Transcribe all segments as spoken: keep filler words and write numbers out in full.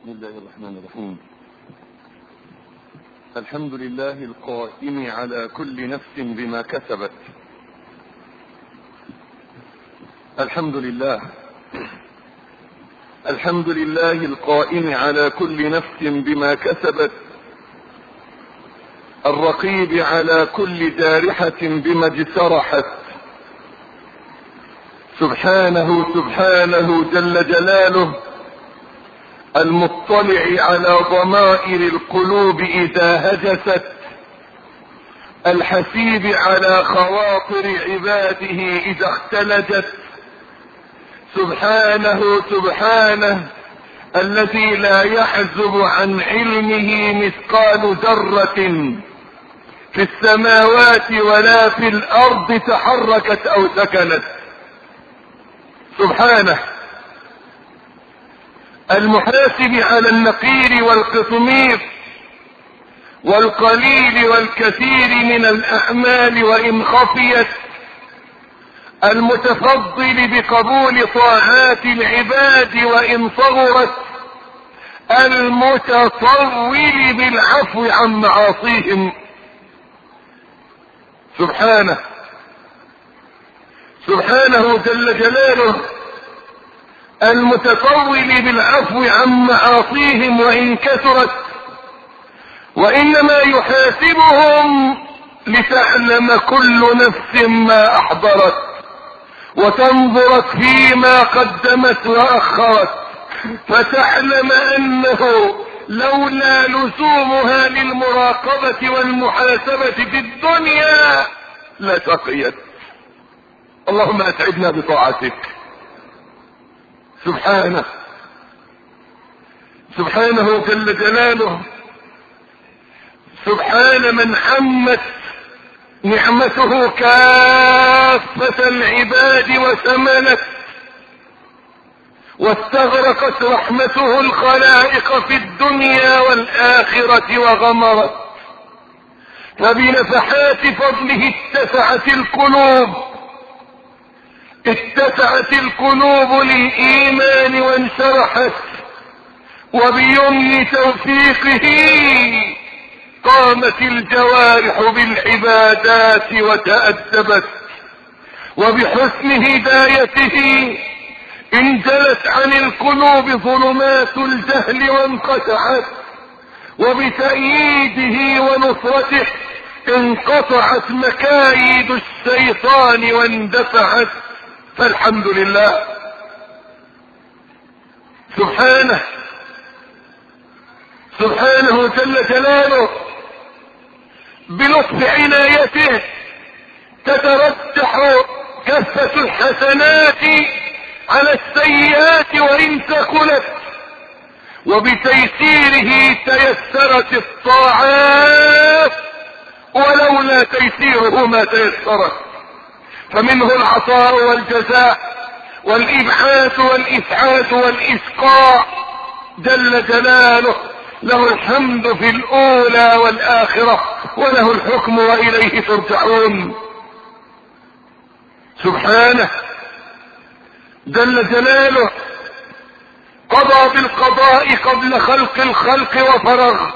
بسم الله الرحمن الرحيم. الحمد لله القائم على كل نفس بما كسبت. الحمد لله الحمد لله القائم على كل نفس بما كسبت، الرقيب على كل جارحة بما اجترحت. سبحانه سبحانه جل جلاله، المطلع على ضمائر القلوب إذا هجست، الحسيب على خواطر عباده إذا اختلجت. سبحانه سبحانه الذي لا يحزب عن علمه مثقال ذرة في السماوات ولا في الأرض تحركت أو سكنت. سبحانه المحاسب على النقير والقطمير والقليل والكثير من الأعمال وإن خفيت، المتفضل بقبول طاعات العباد وإن صغرت، المتطول بالعفو عن معاصيهم. سبحانه سبحانه جل جلاله المتطول بالعفو عن معاصيهم وإن كثرت، وإنما يحاسبهم لتعلم كل نفس ما أحضرت وتنظرت فيما قدمت وأخرت، فتعلم أنه لولا لزومها للمراقبة والمحاسبة في الدنيا لشقيت. اللهم أسعدنا بطاعتك. سبحانه سبحانه جل جلاله، سبحان من عمت نعمته كافة العباد وشملت، واستغرقت رحمته الخلائق في الدنيا والآخرة وغمرت، فبنفحات فضله اتسعت القلوب اتسعت القلوب للإيمان وانشرحت، وبيمن توفيقه قامت الجوارح بالعبادات وتأدبت، وبحسن هدايته انجلت عن القلوب ظلمات الجهل وانقطعت، وبتأييده ونصرته انقطعت مكايد الشيطان واندفعت. فالحمد لله. سبحانه سبحانه جل جلاله بلطف عنايته تترجح كفة الحسنات على السيئات وإن ثقلت، وبتيسيره تيسرت الطاعات ولولا تيسيره ما تيسرت. فمنه العطاء والجزاء والإبعاث والإسعاد والإسقاء جل جلاله، له الحمد في الأولى والآخرة، وله الحكم وإليه ترجعون. سبحانه جل جلاله قضى بالقضاء قبل خلق الخلق وفرغ،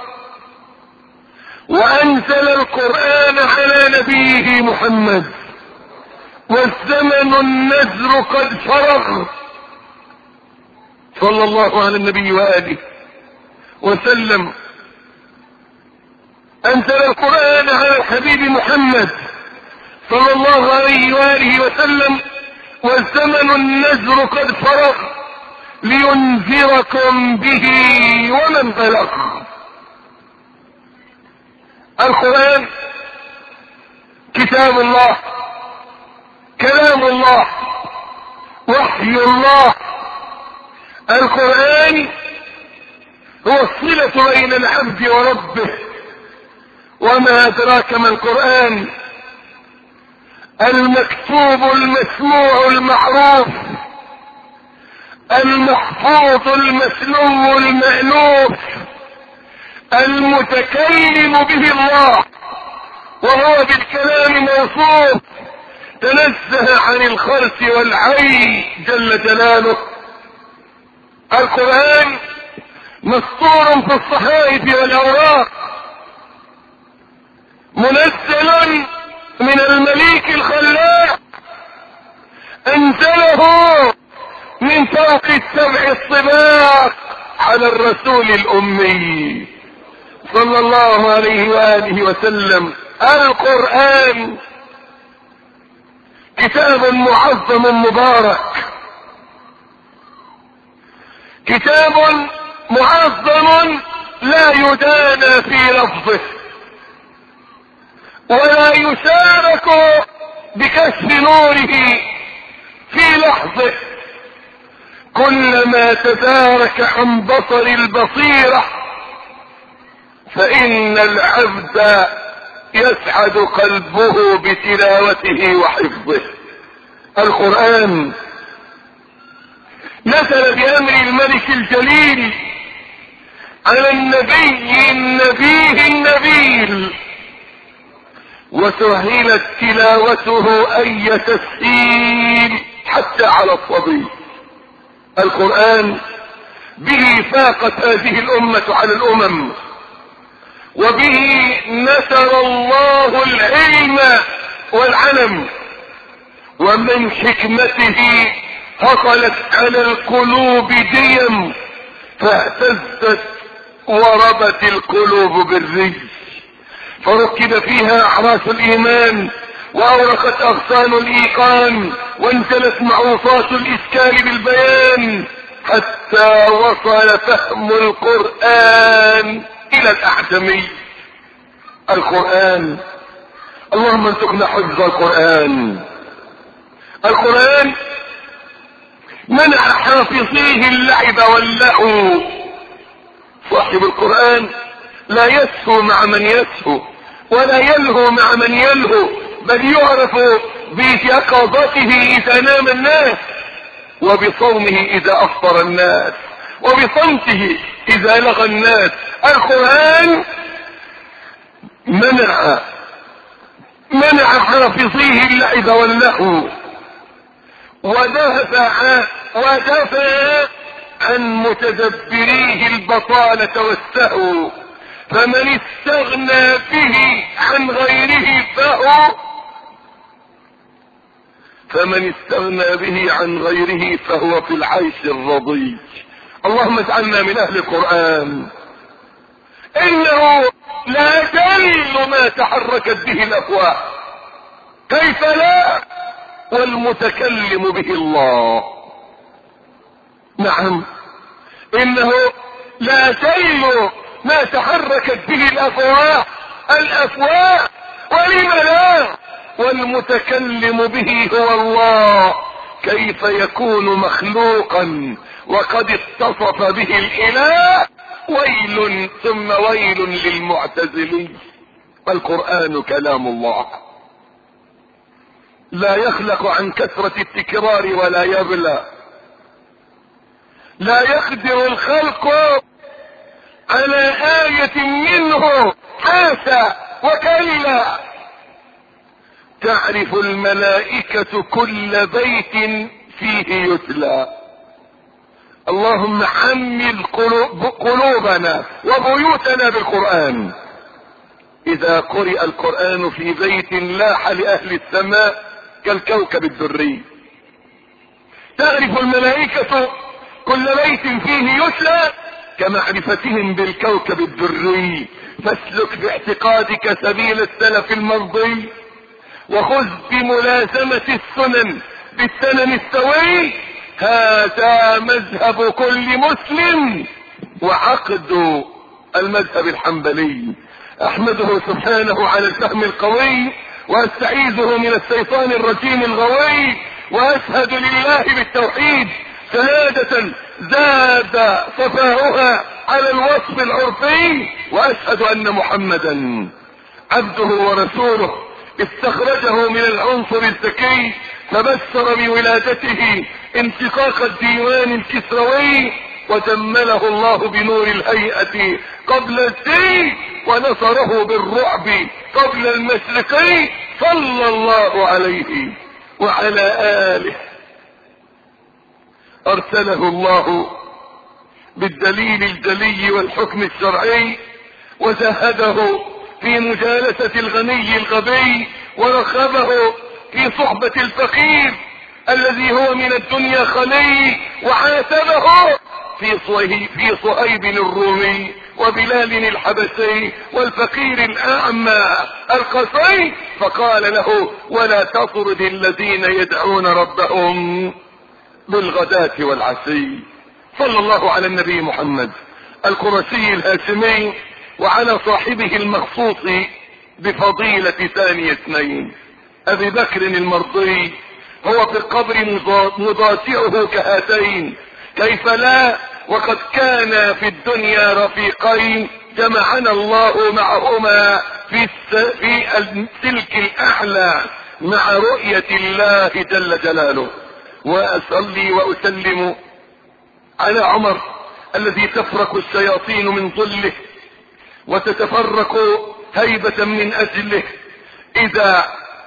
وأنزل القرآن على نبيه محمد، والزمن النذر قد فرغ، صلى الله على النبي وآله وسلم. أنزل القرآن على الحبيب محمد صلى الله عليه وآله وسلم، والزمن النذر قد فرغ، لينذركم به ومن بلغ. القرآن كتاب الله، كلام الله، وحي الله. القرآن هو الصلة بين العبد وربه. وما أدراك ما القرآن؟ المكتوب المسموع المعروف، المحفوظ المسلو المألوف، المتكلم به الله، وهو بالكلام موصوف، تنزه عن الخرس والعي جل جلاله. القرآن مسطور في الصحائف والاوراق، منزل من المليك الخلاق، انزله من فوق السبع الطباق على الرسول الامي صلى الله عليه واله وسلم. القرآن كتاب معظم مبارك، كتاب معظم لا يدانى في لفظه ولا يشارك بكشف نوره في لحظه. كلما تدارك عن بصر البصيرة فإن العبد يسعد قلبه بتلاوته وحفظه. القرآن نزل بأمر الملك الجليل على النبي النبيه النبيل، وسهلت تلاوته أي تسهيل حتى على الصبي. القرآن به فاقت هذه الأمة على الأمم، وبه نشر الله العلم والعلم، ومن حكمته هطلت على القلوب ديم فاهتزت وربت القلوب بالرجل، فركب فيها اعراس الايمان واورقت اغصان الايقان وانزلت معروفات الاشكال بالبيان حتى وصل فهم القرآن الى الاعجمي. القرآن اللهم ارزقنا حفظ القرآن. القرآن منع حافظيه اللعب واللهو. صاحب القرآن لا يسهو مع من يسهو ولا يلهو مع من يلهو، بل يعرف بيقظته اذا نام الناس، وبصومه اذا افطر الناس، وبصمته اذا لغى الناس. القرآن منع منع حافظيه اللعب واللهو، ودافع ودافع عن متدبريه البطالة والسهو. فمن استغنى به عن غيره فهو فمن استغنى به عن غيره فهو في العيش الرضي. اللهم اجعلنا من اهل القرآن. انه لا دليل ما تحركت به الافواه، كيف لا، والمتكلم به الله. نعم، انه لا دليل ما تحركت به الافواه الافواه ولم لا، والمتكلم به هو الله. كيف يكون مخلوقا وقد اتصف به الاله؟ ويل ثم ويل للمعتزلين. القرآن كلام الله لا يخلق عن كثرة التكرار ولا يبلى. لا يقدر الخلق على آية منه، حاشا وكلا. تعرف الملائكة كل بيت فيه يتلى. اللهم حمل قلوبنا وبيوتنا بالقرآن. إذا قرئ القرآن في بيت لاح لأهل السماء كالكوكب الدري. تعرف الملائكة كل بيت فيه يتلى كمعرفتهم بالكوكب الدري. فاسلك باعتقادك سبيل السلف المرضي، وخذ بملازمة السنن بالسنن السوي. هذا مذهب كل مسلم وعقد المذهب الحنبلي. احمده سبحانه على الفهم القوي، واستعيذه من الشيطان الرجيم الغوي، واشهد لله بالتوحيد شهادة زاد صفاؤها على الوصف العرفي، واشهد ان محمدا عبده ورسوله استخرجه من العنصر الذكي فبشر بولادته انشقاق الديوان الكسروي، وجمله الله بنور الهيئة قبل الدين، ونصره بالرعب قبل المشرقي، صلى الله عليه وعلى آله. ارسله الله بالدليل الجلي والحكم الشرعي، وزهده في مجالسة الغني الغبي، ورغبه في صحبة الفقير الذي هو من الدنيا خلي، وعاتبه في في صهيب الرومي وبلال الحبشي والفقير الأعمى القصي، فقال له: ولا تطرد الذين يدعون ربهم بالغداة والعشي. صلى الله على النبي محمد القرشي الهاشمي وعلى صاحبه المخصوص بفضيلة ثاني اثنين ابي بكر المرضي، هو في القبر مضاجعه كهاتين، كيف لا وقد كان في الدنيا رفيقين جمعنا الله معهما في في السلك الاعلى مع رؤية الله جل جلاله. واصلي واسلم على عمر الذي تفرق الشياطين من ظله وتتفرق هيبة من اجله اذا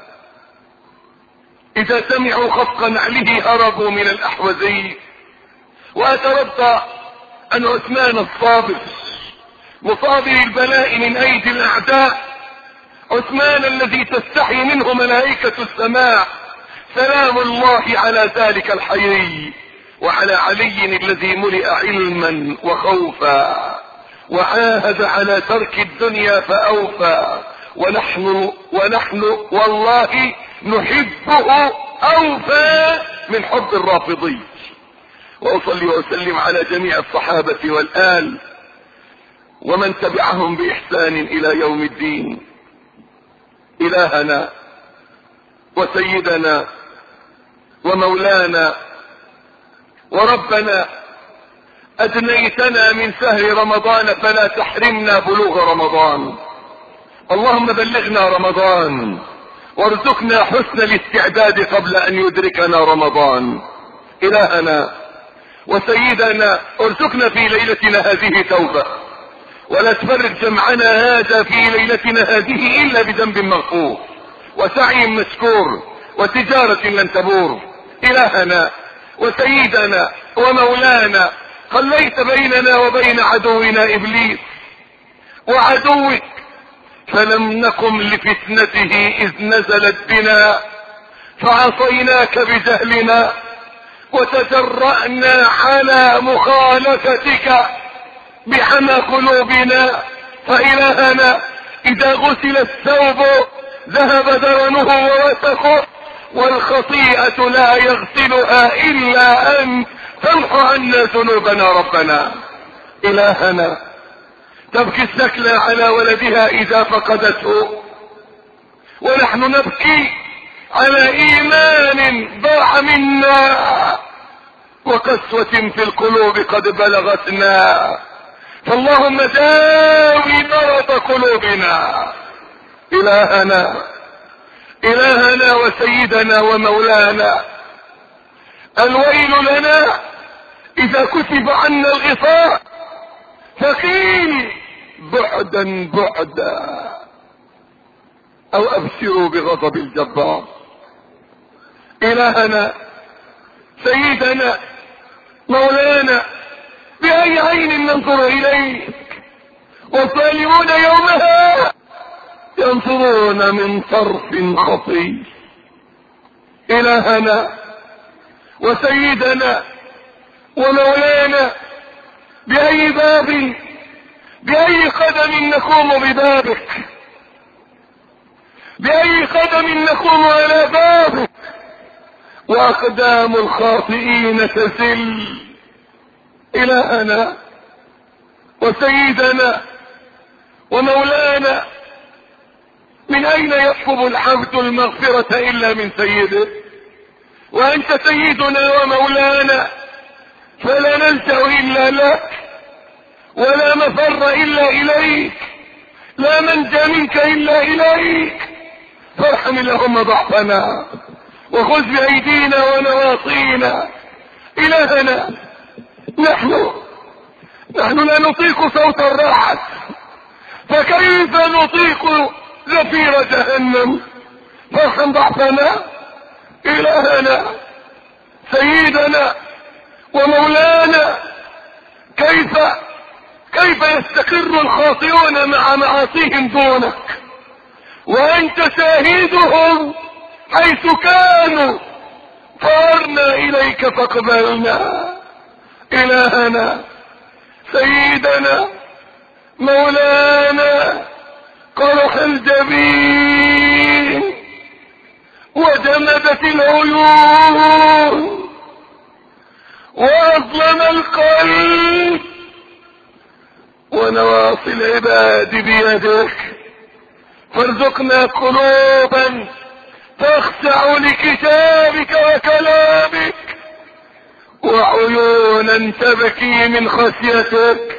اذا سمعوا خفق نعله هربوا من الاحوزي. واترضى ان عثمان الصابر مصابر البلاء من ايدي الاعداء، عثمان الذي تستحي منه ملائكة السماء، سلام الله على ذلك الحيي، وعلى علي الذي ملئ علما وخوفا وعاهد على ترك الدنيا فاوفى، ونحن ونحن والله نحبه اوفى من حب الرافضي. واصلي واسلم على جميع الصحابة والآل ومن تبعهم باحسان الى يوم الدين. الهنا وسيدنا ومولانا وربنا، ادنيتنا من شهر رمضان فلا تحرمنا بلوغ رمضان. اللهم بلغنا رمضان وارزقنا حسن الاستعداد قبل ان يدركنا رمضان. الهنا وسيدنا، ارزقنا في ليلتنا هذه توبة، ولا تفرق جمعنا هذا في ليلتنا هذه الا بذنب مغفور وسعي مشكور وتجارة لن تبور. الهنا وسيدنا ومولانا، خليت بيننا وبين عدونا ابليس وعدوك، فلم نقم لفتنته اذ نزلت بنا، فعصيناك بجهلنا وتجرأنا على مخالفتك بحمى قلوبنا. فإلهنا اذا غسل الثوب ذهب درنه ووسخه، والخطيئة لا يغسلها الا انت، تمحو عنا ذنوبنا ربنا. الهنا تبكي السكلى على ولدها اذا فقدته، ونحن نبكي على ايمان ضاع منا وقسوة في القلوب قد بلغتنا، فاللهم داوي مرض قلوبنا. الهنا الهنا وسيدنا ومولانا، الويل لنا اذا كتب عنا الغطاء، فقيل بعدا بعدا، او ابشروا بغضب الجبار. الهنا سيدنا مولانا، باي عين ننظر اليك والظالمون يومها ينظرون من طرف خطي. الهنا وسيدنا ومولانا، باي باب باي قدم نقوم ببابك، باي قدم نقوم على بابك، واقدام الخاطئين تزل. الهنا وسيدنا ومولانا، من اين يطلب العبد المغفرة الا من سيده؟ وانت سيدنا ومولانا، فلا نلجأ الا لك، ولا مفر الا اليك، لا منجى منك الا اليك. فارحم اللهم ضعفنا وخذ بايدينا ونواصينا. الهنا نحن نحن لا نطيق صوت الرعد، فكيف نطيق زفير جهنم؟ فارحم ضعفنا. الهنا سيدنا ومولانا، كيف كيف يستقر الخاطئون مع معاصيهم دونك وانت شاهدهم حيث كانوا؟ فارنا اليك فاقبلنا. الهنا سيدنا مولانا قرح الجبين وجمدت العيون واظلم القلب ونواصي العباد بيدك، فارزقنا قلوبا تخشع لكتابك وكلامك وعيونا تبكي من خشيتك.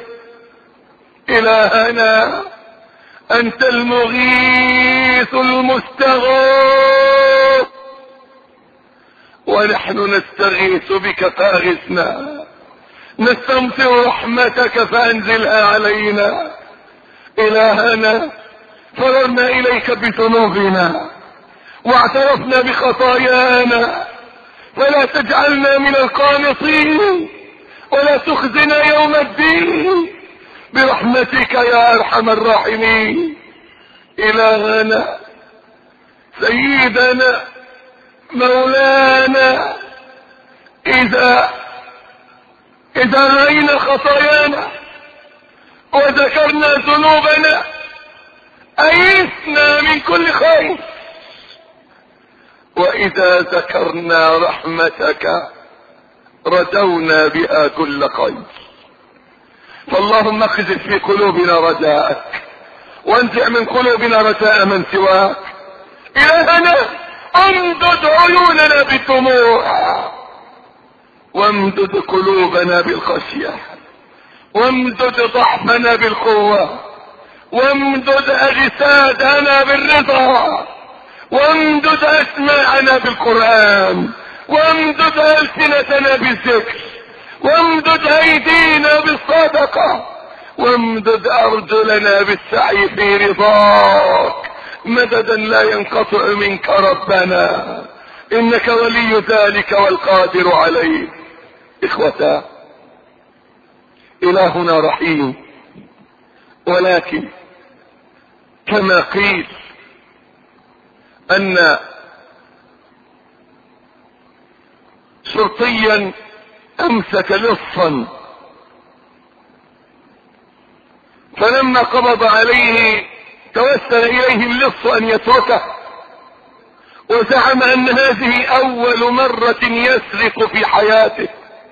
الهنا انت المغيث المستغاث ونحن نستغيث بك فاغثنا، نستمطر رحمتك فانزلها علينا. الهنا فررنا اليك بذنوبنا واعترفنا بخطايانا، فلا تجعلنا من القانطين ولا تخزنا يوم الدين برحمتك يا ارحم الراحمين. الهنا سيدنا مولانا اذا اذا رأينا خطايانا وذكرنا ذنوبنا ايسنا من كل خير، واذا ذكرنا رحمتك رجونا بها كل خير. فاللهم اخذف في قلوبنا رجاءك وانزع من قلوبنا رجاء من سواك. الهنا امدد عيوننا بالدموع وامدد قلوبنا بالخشية وامدد ضعفنا بالقوة وامدد اجسادنا بالرضا وامدد اسماعنا بالقرآن وامدد السنتنا بالذكر وامدد ايدينا بالصدقة وامدد ارجلنا بالسعي في رضاك مددا لا ينقطع منك ربنا، انك ولي ذلك والقادر عليه. اخوتا، الهنا رحيم، ولكن كما قيل ان شرطيا امسك لصا فلما قبض عليه توسل اليه اللص ان يتركه، وزعم ان هذه اول مرة يسرق في حياته،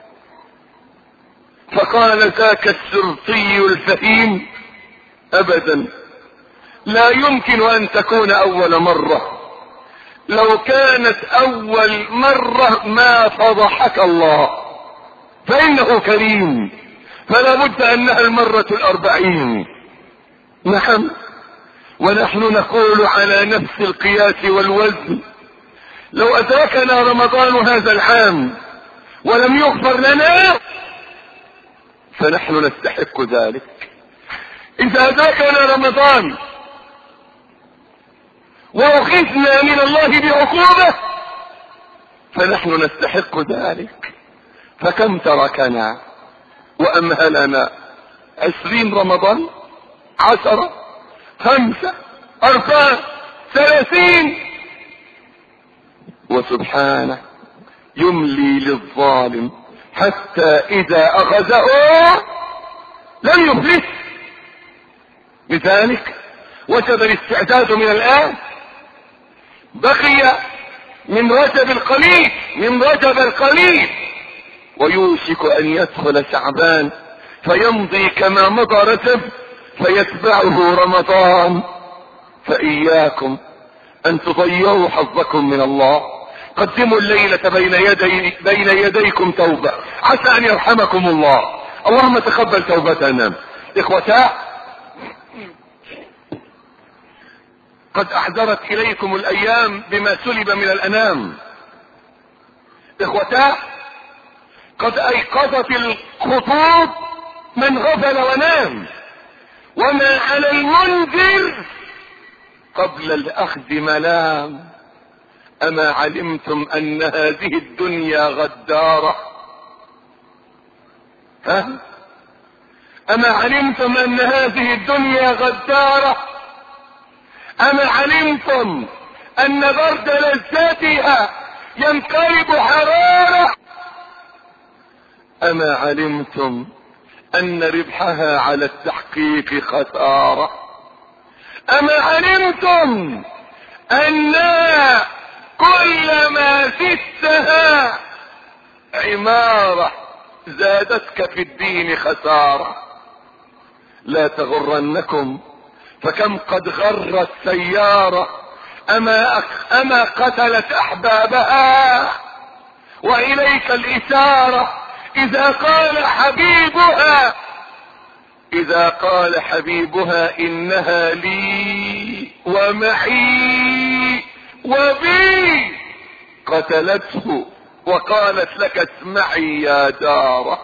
فقال ذاك الشرطي الفهيم: ابدا، لا يمكن ان تكون اول مرة، لو كانت اول مرة ما فضحك الله، فانه كريم، فلا بد انها المرة الاربعين. نعم، ونحن نقول على نفس القياس والوزن: لو ادركنا رمضان هذا العام ولم يغفر لنا فنحن نستحق ذلك. اذا ادركنا رمضان واخذنا من الله بعقوبة فنحن نستحق ذلك. فكم تركنا وامهلنا؟ عشرين رمضان، عشرة، خمسة، اربعة، ثلاثين، وسبحانه يملي للظالم حتى اذا اخذه لم يفلت. لذلك وجب الاستعداد من الان. بقي من رجب القليل، من رجب القليل، ويوشك ان يدخل شعبان فيمضي كما مضى رجب فيتبعه رمضان. فاياكم ان تضيعوا حظكم من الله. قدموا الليلة بين يدي بين يديكم توبة عسى ان يرحمكم الله. اللهم تقبل توبتنا. اخوتا، قد احضرت اليكم الايام بما سلب من الانام. اخوتا، قد ايقظت الخطوب من غفل ونام، وما على المنذر قبل الاخذ ملام. اما علمتم ان هذه الدنيا غدارة؟ ها؟ أما علمتم أن هذه الدنيا غدارة؟ أما علمتم أن برد لذاتها ينقلب حرارة؟ أما علمتم أن ربحها على التحقيق خسارة؟ أما علمتم أن كلما زدتها عمارة زادتك في الدين خسارة؟ لا تغرنكم فكم قد غرت سيارة أما, أما قتلت أحبابها. وإليك الإشارة إذا قال حبيبها إذا قال حبيبها إنها لي ومعي وبي، قتلته وقالت لك اسمعي يا داره.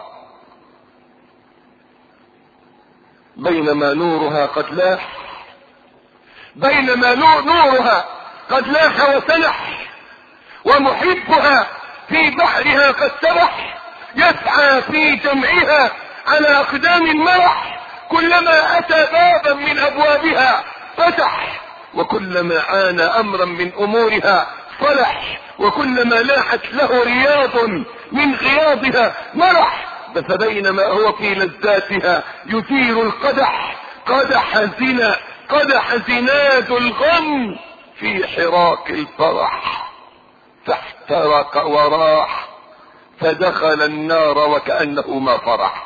بينما نورها قد لاح بينما نورها قد لاح وسلح، ومحبها في بحرها قد سبح، يسعى في جمعها على أقدام المرح، كلما أتى بابا من أبوابها فتح، وكلما عانى أمرا من أمورها صلح، وكلما لاحت له رياض من غياضها مرح. بس بينما هو في لذاتها يثير القدح، قدح زنا قدح زناد الغم في حراك الفرح، فاحترق وراح فدخل النار وكأنه ما فرح.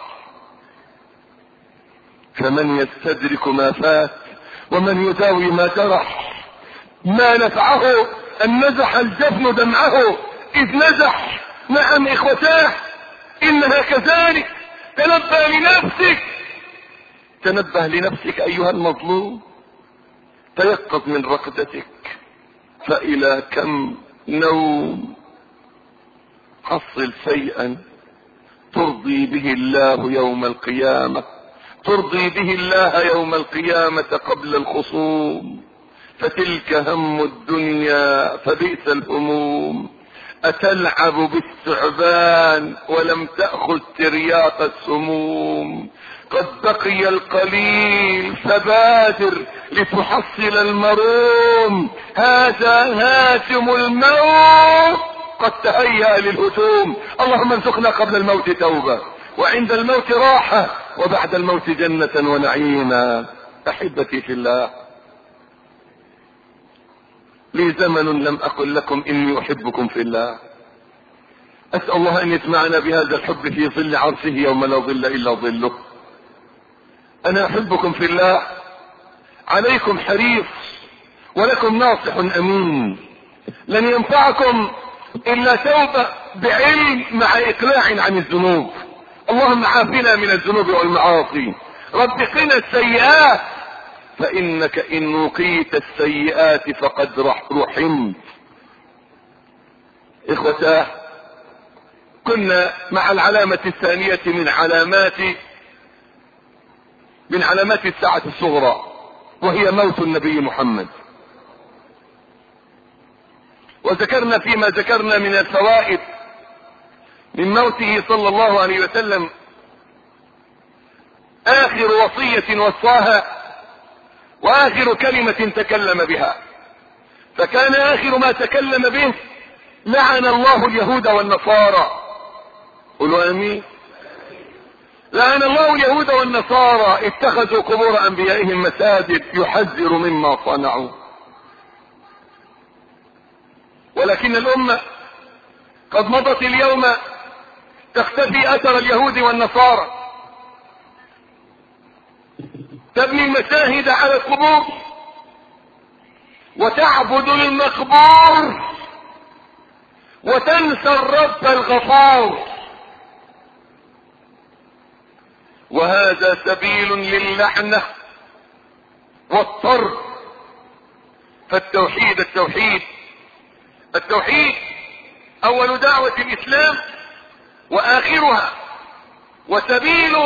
فمن يستدرك ما فات ومن يداوي ما جرح؟ ما نفعه أن نزح الجفن دمعه إذ نزح. نعم إخوتاه إنها كذلك. تنبه لنفسك تنبه لنفسك أيها المظلوم، تيقظ من رقدتك، فإلى كم نوم. حصل شيئا ترضي به الله يوم القيامة، ترضي به الله يوم القيامة قبل الخصوم. فتلك هم الدنيا فبئس الهموم، أتلعب بالثعبان ولم تأخذ ترياق السموم. قد بقي القليل فبادر لتحصل المروم، هذا هاتم الموت قد تهيأ للهجوم. اللهم ارزقنا قبل الموت توبة، وعند الموت راحة، وبعد الموت جنة ونعيما. أحبتي في الله، لي زمن لم أقل لكم إني أحبكم في الله. أسأل الله أن يجمعنا بهذا الحب في ظل عرشه يوم لا ظل إلا ظله. أنا أحبكم في الله، عليكم حريص ولكم ناصح أمين. لن ينفعكم إلا توبة بعلم مع إقلاع عن الذنوب. اللهم عافنا من الذنوب والمعاصي، رب قنا السيئات، فإنك إن وقيت السيئات فقد رحمت. إخوتاه، كنا مع العلامة الثانية من علامات من علامات الساعة الصغرى، وهي موت النبي محمد. وذكرنا فيما ذكرنا من الفوائد من موته صلى الله عليه وسلم آخر وصية وصاها وآخر كلمة تكلم بها. فكان آخر ما تكلم به: لعن الله اليهود والنصارى. قولوا آمين. لعن الله اليهود والنصارى اتخذوا قبور أنبيائهم مساجد، يحذر مما صنعوا. ولكن الأمة قد مضت اليوم تختفي أثر اليهود والنصارى، تبني المشاهد على القبور وتعبد المقبور وتنسى الرب الغفار، وهذا سبيل للعنة والطرد. فالتوحيد التوحيد التوحيد أول دعوة الإسلام وآخرها، وسبيل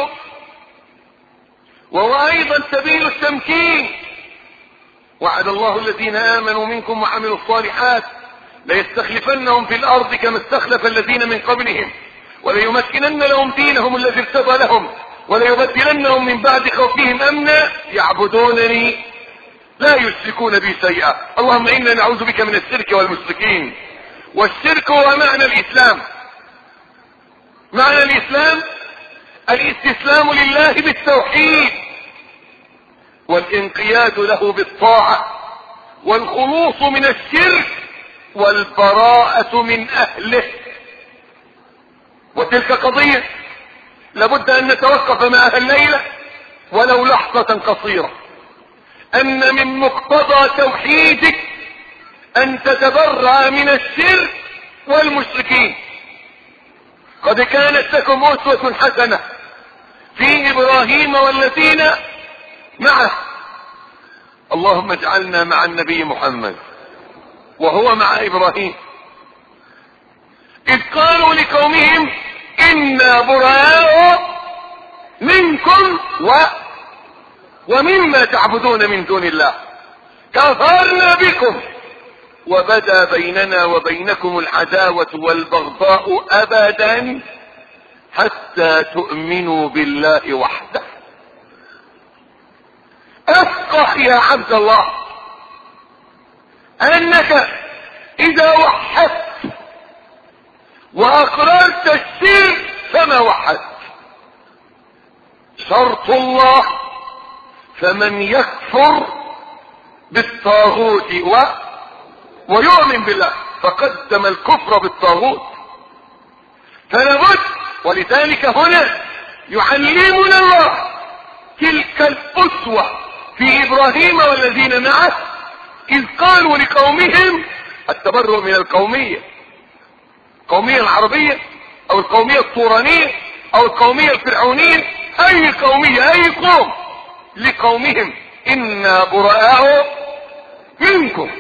وهو أيضا سبيل التمكين. وعد الله الذين آمنوا منكم وعملوا الصالحات ليستخلفنهم في الأرض كما استخلف الذين من قبلهم وليمكنن لهم دينهم الذي ارتضى لهم وليبدلنهم من بعد خوفهم امنا يعبدونني لا يشركون بي شيئا. اللهم انا نعوذ بك من الشرك والمشركين. والشرك هو معنى الاسلام. معنى الاسلام الاستسلام لله بالتوحيد والانقياد له بالطاعة والخلوص من الشرك والبراءة من اهله. وتلك قضية لابد ان نتوقف معها الليلة ولو لحظة قصيرة، ان من مقتضى توحيدك ان تتبرأ من الشرك والمشركين. قد كانت لكم اسوة حسنة في ابراهيم والذين معه. اللهم اجعلنا مع النبي محمد وهو مع ابراهيم، اذ قالوا لقومهم انا براء منكم و ومما تعبدون من دون الله كفرنا بكم وبدا بيننا وبينكم العداوة والبغضاء ابدا حتى تؤمنوا بالله وحده. افقه يا عبد الله انك اذا وحدت واقررت الشرك فما وحدت. شرط الله فمن يكفر بالطاغوت و... ويؤمن بالله فقدم الكفر بالطاغوت. فلابد، ولذلك هنا يعلمنا الله تلك الأسوة في إبراهيم والذين معه إذ قالوا لقومهم التبرؤ من القومية، القومية العربية أو القومية الطورانية أو القومية الفرعونية، أي قومية أي قوم، لقومهم إنا براء منكم.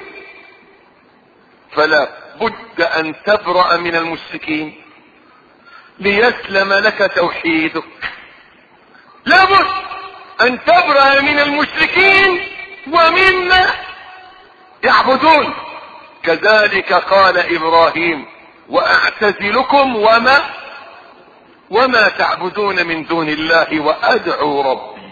فلا بد أن تبرأ من المشركين ليسلم لك توحيدك. لا بد أن تبرأ من المشركين ومما يعبدون. كذلك قال إبراهيم وأعتزلكم وما وما تعبدون من دون الله وأدعو ربي.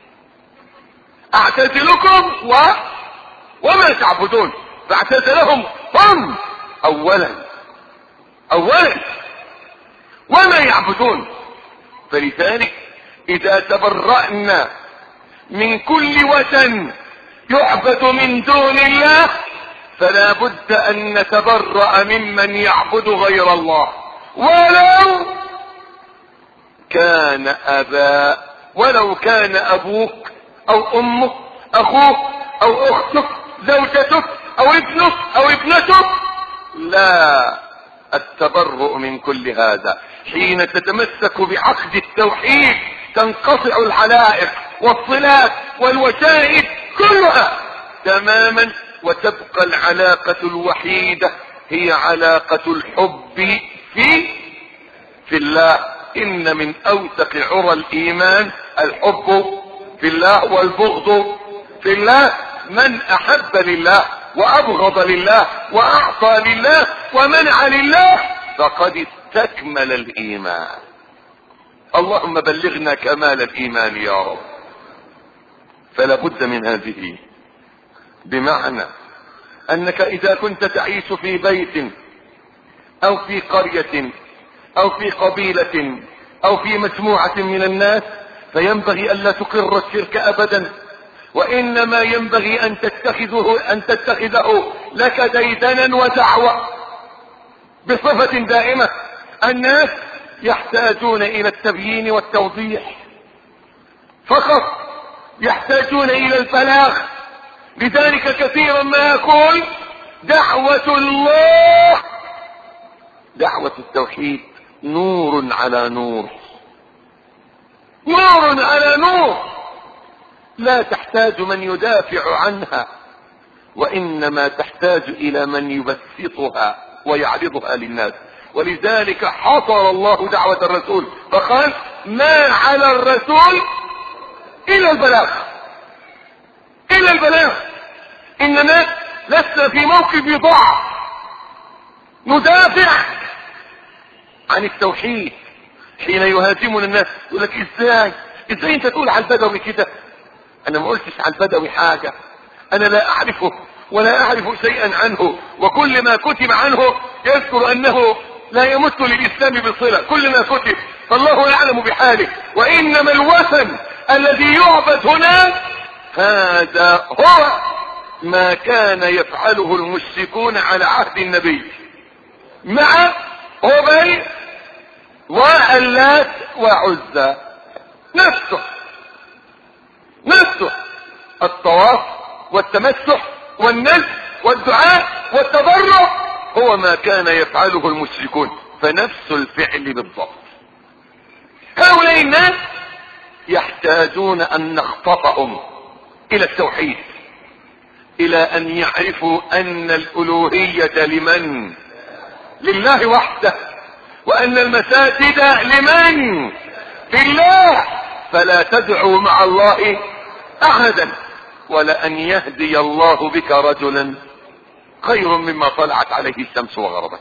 أعتزلكم و وما تعبدون، فاعتزلهم هم أولا أولا وما يعبدون. فلذلك إذا تبرأنا من كل وثن يعبد من دون الله فلا بد أن نتبرأ ممن يعبد غير الله، ولو كان أباء، ولو كان أبوك أو أمك، أخوك أو أختك، زوجتك أو ابنك أو ابنتك. لا، التبرؤ من كل هذا. حين تتمسك بعقد التوحيد تنقطع العلائق والصلات والوسائل كلها تماما، وتبقى العلاقة الوحيدة هي علاقة الحب في في الله. إن من أوثق عرى الإيمان الحب في الله والبغض في الله. من أحب لله وأبغض لله وأعطى لله ومنع لله فقد استكمل الإيمان. اللهم بلغنا كمال الإيمان يا رب. فلا بد من هذه، بمعنى أنك إذا كنت تعيش في بيت أو في قرية أو في قبيلة أو في مجموعة من الناس فينبغي ألا تقر الشرك أبدا، وإنما ينبغي أن تتخذه أن تتخذه لك ديدنا ودعوة بصفة دائمة. الناس يحتاجون إلى التبيين والتوضيح فقط، يحتاجون إلى البلاغ. لذلك كثيرا ما يقول دعوة الله، دعوة التوحيد نور على نور، نور على نور، لا تحتاج من يدافع عنها، وإنما تحتاج إلى من يبسطها ويعرضها للناس. ولذلك حصر الله دعوة الرسول فقال ما على الرسول إلى البلاغ، إلى البلاغ. إننا لسنا في موقف ضعف ندافع عن التوحيد. حين يهاجمنا الناس يقول لك ازاي ازاي انت تقول على البدوي كده؟ انا ما قلتش على البدوي حاجة، انا لا اعرفه ولا اعرف شيئا عنه، وكل ما كتب عنه يذكر انه لا يمت للاسلام بصلة، كل ما كتب فالله يعلم بحاله. وانما الوثن الذي يعبد هناك هذا هو ما كان يفعله المشركون على عهد النبي مع هبل واللات وعزى. نفسه نفسه الطواف والتمسح والنذر والدعاء والتضرع هو ما كان يفعله المشركون، فنفس الفعل بالضبط. هؤلاء الناس يحتاجون ان نخطفهم الى التوحيد، الى ان يعرفوا ان الالوهية لمن؟ لله وحده، وان المساجد لمن؟ لله، فلا تدعوا مع الله احدا، ولأن يهدي الله بك رجلا خير مما طلعت عليه الشمس وغربت.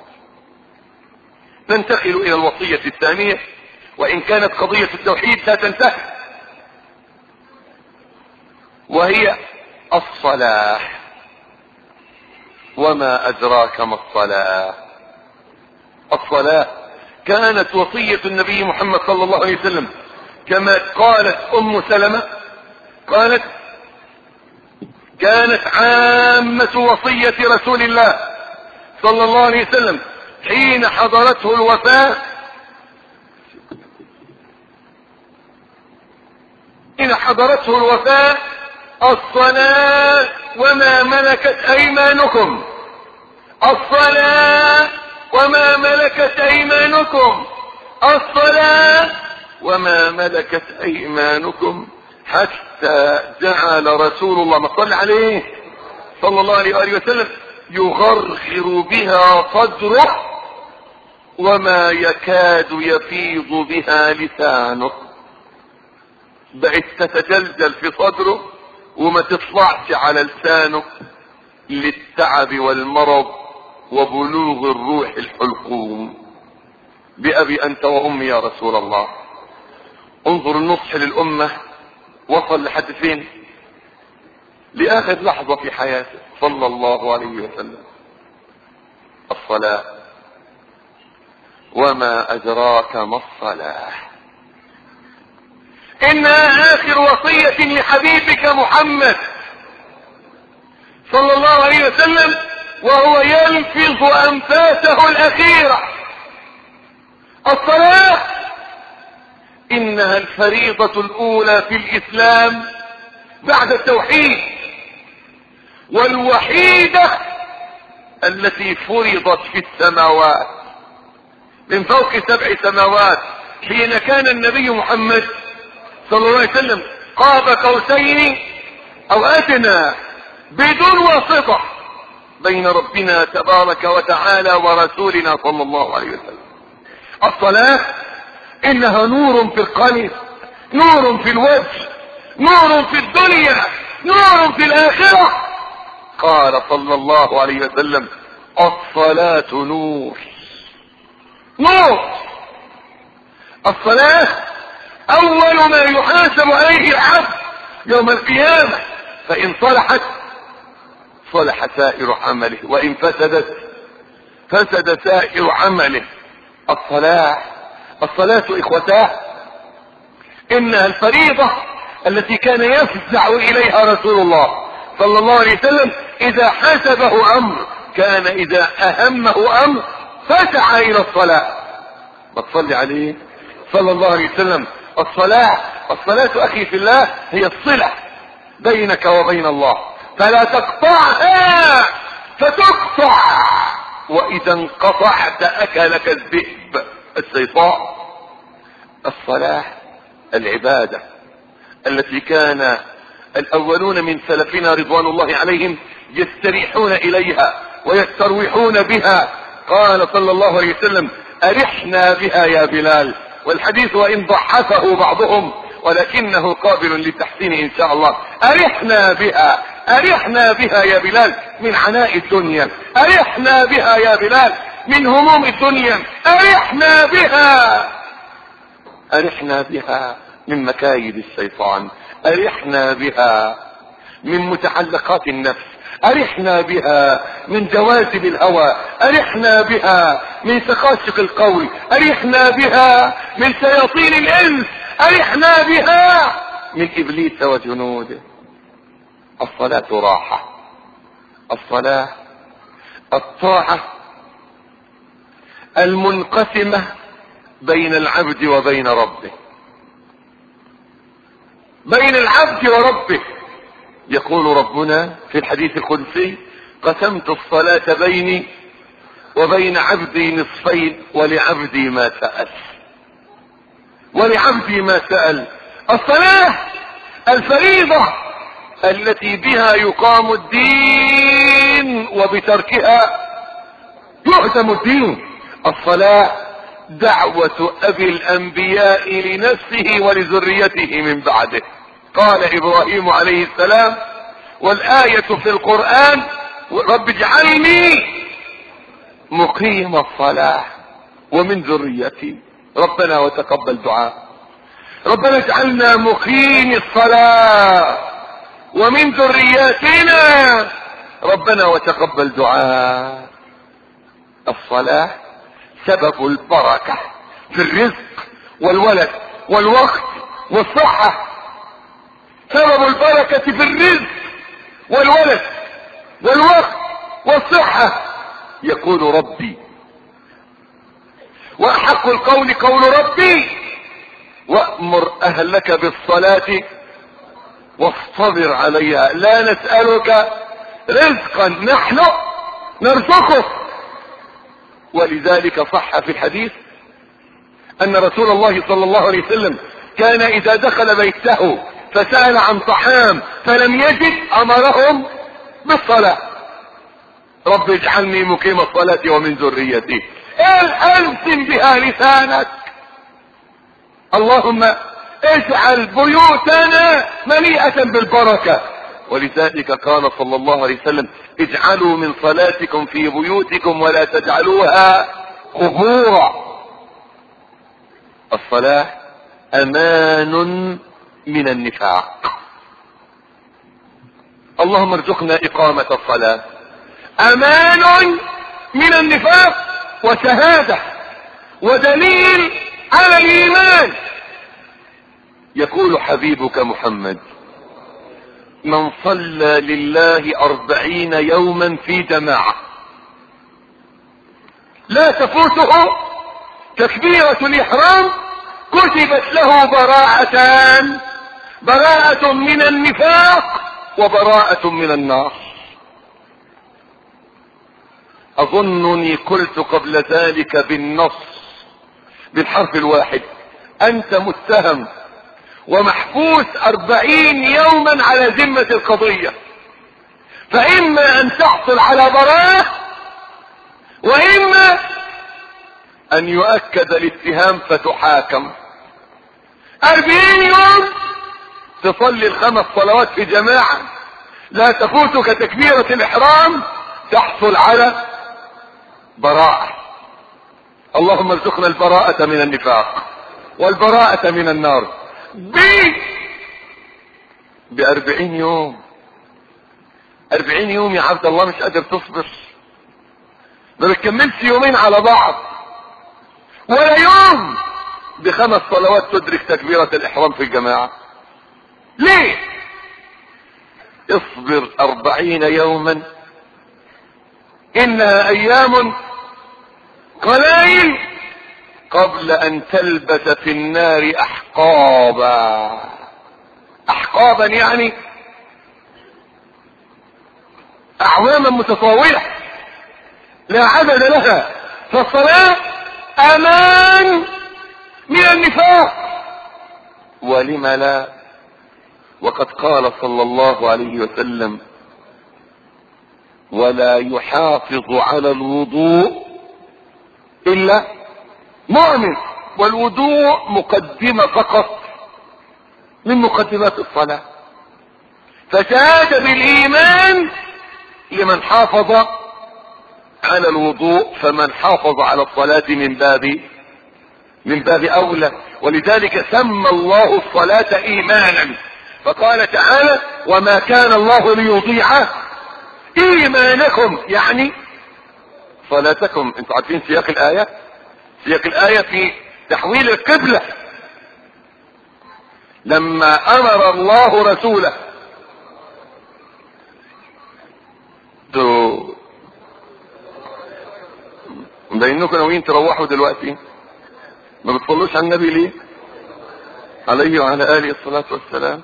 ننتقل الى الوصية الثانية، وان كانت قضية التوحيد لا تنتهي، وهي الصلاة. وما ادراك ما الصلاة؟ الصلاة كانت وصية النبي محمد صلى الله عليه وسلم، كما قالت ام سلمة، قالت كانت عامة وصية رسول الله صلى الله عليه وسلم حين حضرته الوفاة حين حضرته الوفاة الصلاة وما ملكت ايمانكم، الصلاة وما ملكت ايمانكم، الصلاة وما ملكت ايمانكم، حتى جعل رسول الله ما صلى عليه صلى الله عليه وآله وسلم يغرغر بها صدره وما يكاد يفيض بها لسانه. بقت تتجلجل في صدره وما تطلعش على لسانه للتعب والمرض وبلوغ الروح الحلقوم. بأبي أنت وأمي يا رسول الله. انظر النصح للأمة وصل لحد فين؟ لآخر لحظة في حياته صلى الله عليه وسلم. الصلاة. وما أدراك ما الصلاة؟ إنها آخر وصية لحبيبك محمد صلى الله عليه وسلم وهو يلفظ أنفاسه الأخيرة. الصلاة إنها الفريضة الأولى في الإسلام بعد التوحيد، والوحيدة التي فرضت في السماوات من فوق سبع سماوات، حين كان النبي محمد صلى الله عليه وسلم قاب قوسين أو أدنى بدون واسطة بين ربنا تبارك وتعالى ورسولنا صلى الله عليه وسلم. الصلاة إنها نور في القلب، نور في الوجه، نور في الدنيا، نور في الآخرة. قال صلى الله عليه وسلم الصلاة نور. نور. الصلاة أول ما يحاسب عليه العبد يوم القيامة، فإن صلحت صلح سائر عمله، وإن فسدت فسد سائر عمله. الصلاة الصلاة إخوتاه إنها الفريضة التي كان يفزع إليها رسول الله صلى الله عليه وسلم إذا حسبه أمر، كان إذا أهمه أمر فسع إلى الصلاة. بتصلي عليه صلى الله عليه وسلم. الصلاة الصلاة أخي في الله هي الصلة بينك وبين الله، فلا تقطعها فتقطع، وإذا انقطعت أكلك الذئب الشيطان. الصلاة العبادة التي كان الأولون من سلفنا رضوان الله عليهم يستريحون إليها ويستروحون بها. قال صلى الله عليه وسلم أرحنا بها يا بلال، والحديث وإن ضعفه بعضهم ولكنه قابل للتحسين إن شاء الله. أرحنا بها، أرحنا بها يا بلال من عناء الدنيا، أرحنا بها يا بلال من هموم الدنيا، أرحنا بها، أرحنا بها من مكايد الشيطان، أرحنا بها من متعلقات النفس، أرحنا بها من جواذب الهوى، أرحنا بها من سقاشق القول، أرحنا بها من شياطين الإنس، أرحنا بها من إبليس وجنوده. الصلاة راحة، الصلاة الطاعة المنقسمة بين العبد وبين ربه، بين العبد وربه. يقول ربنا في الحديث القدسي: قسمت الصلاة بيني وبين عبدي نصفين ولعبدي ما سأل، ولعبدي ما سأل. الصلاة الفريضة التي بها يقام الدين وبتركها يهدم الدين. الصلاة دعوة أبي الأنبياء لنفسه ولذريته من بعده. قال إبراهيم عليه السلام، والآية في القرآن: رب اجعلني مقيم الصلاة ومن ذريتي. ربنا وتقبل دعاء. ربنا اجعلنا مقيم الصلاة ومن ذرياتنا. ربنا وتقبل دعاء. الصلاة سبب البركة في الرزق والولد والوقت والصحة. سبب البركة في الرزق والولد والوقت والصحة. يقول ربي: وأحق القول قول ربي وأمر أهلك بالصلاة واصطبر عليها لا نسألك رزقا نحن نرزقك. ولذلك صح في الحديث أن رسول الله صلى الله عليه وسلم كان إذا دخل بيته فسأل عن طعام فلم يجد أمرهم بالصلاة. رب اجعلني مقيم الصلاة ومن ذريتي. ألزم بها لسانك. اللهم اجعل بيوتنا مليئة بالبركة. ولذلك قال صلى الله عليه وسلم: اجعلوا من صلاتكم في بيوتكم ولا تجعلوها قبورا. الصلاة امان من النفاق. اللهم ارزقنا اقامة الصلاة. امان من النفاق وشهادة ودليل على الايمان. يقول حبيبك محمد: من صلى لله أربعين يوما في جماعة لا تفوته تكبيرة الإحرام كتبت له براءتان: براءة من النفاق وبراءة من النار. أظنني قلت قبل ذلك بالنص بالحرف الواحد: أنت متهم ومحبوس أربعين يوما على ذمة القضية، فإما أن تحصل على براءة وإما أن يؤكد الاتهام فتحاكم. أربعين يوم تصلي الخمس صلوات في جماعة لا تفوتك تكبيرة الإحرام، تحصل على براءة. اللهم ارزقنا البراءة من النفاق والبراءة من النار ب بأربعين يوم. أربعين يوم يا عبد الله مش قادر تصبر، ما بتكملش يومين على بعض ولا يوم بخمس صلوات تدرك تكبيرة الإحرام في الجماعة. ليه؟ اصبر أربعين يوما إنها أيام قليل قبل أن تلبس في النار أحقابا. أحقابا يعني أعواما متطاولة لا عدد لها. فالصلاة أمان من النفاق. ولم لا؟ وقد قال صلى الله عليه وسلم: ولا يحافظ على الوضوء إلا مؤمن. والوضوء مقدمة فقط من مقدمات الصلاة. فشهادة بالإيمان لمن حافظ على الوضوء، فمن حافظ على الصلاة من باب من باب اولى. ولذلك سمى الله الصلاة ايمانا، فقال تعالى وما كان الله ليضيع ايمانكم، يعني صلاتكم. انتوا عارفين سياق الاية؟ سياق الاية في تحويل القبلة، لما امر الله رسوله دو بينكم ناويين تروحوا دلوقتي، ما بتصلوش على النبي ليه عليه وعلى اله الصلاة والسلام؟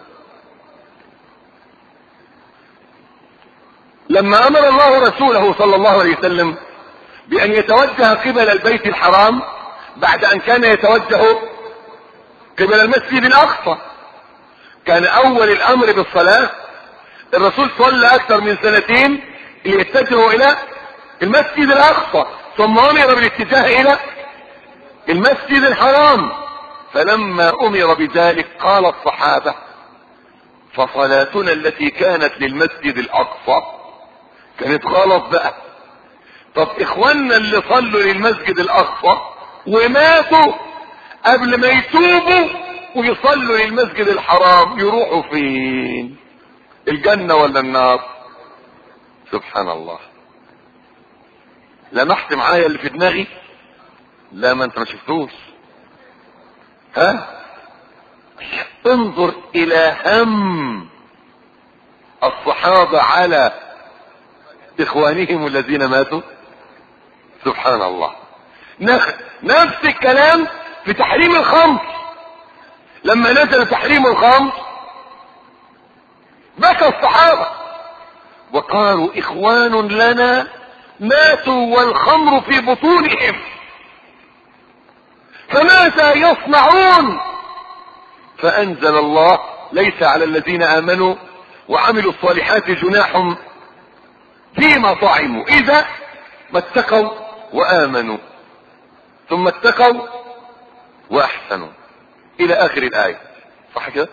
لما امر الله رسوله صلى الله عليه وسلم بان يتوجه قبل البيت الحرام بعد ان كان يتوجه قبل المسجد الاقصى، كان اول الامر بالصلاة. الرسول صلى اكثر من سنتين ليتجهوا الى المسجد الاقصى، ثم امر بالاتجاه الى المسجد الحرام. فلما امر بذلك قال الصحابة فصلاتنا التي كانت للمسجد الاقصى كانت غلط بقى. طب اخواننا اللي صلوا للمسجد الاقصى وماتوا قبل ما يتوبوا ويصلوا للمسجد الحرام يروحوا فين؟ الجنة ولا النار؟ سبحان الله. لمحت معايا اللي في دماغي؟ لا، ما انت ما شفتوش. ها؟ انظر الى هم الصحابة على اخوانهم الذين ماتوا. سبحان الله. نفس الكلام في تحريم الخمر، لما نزل تحريم الخمر بكى الصحابة وقالوا اخوان لنا ماتوا والخمر في بطونهم فماذا يصنعون؟ فانزل الله ليس على الذين امنوا وعملوا الصالحات جناح فيما طعموا اذا ما اتقوا وامنوا ثم اتقوا واحسنوا الى اخر الايه. صح كده؟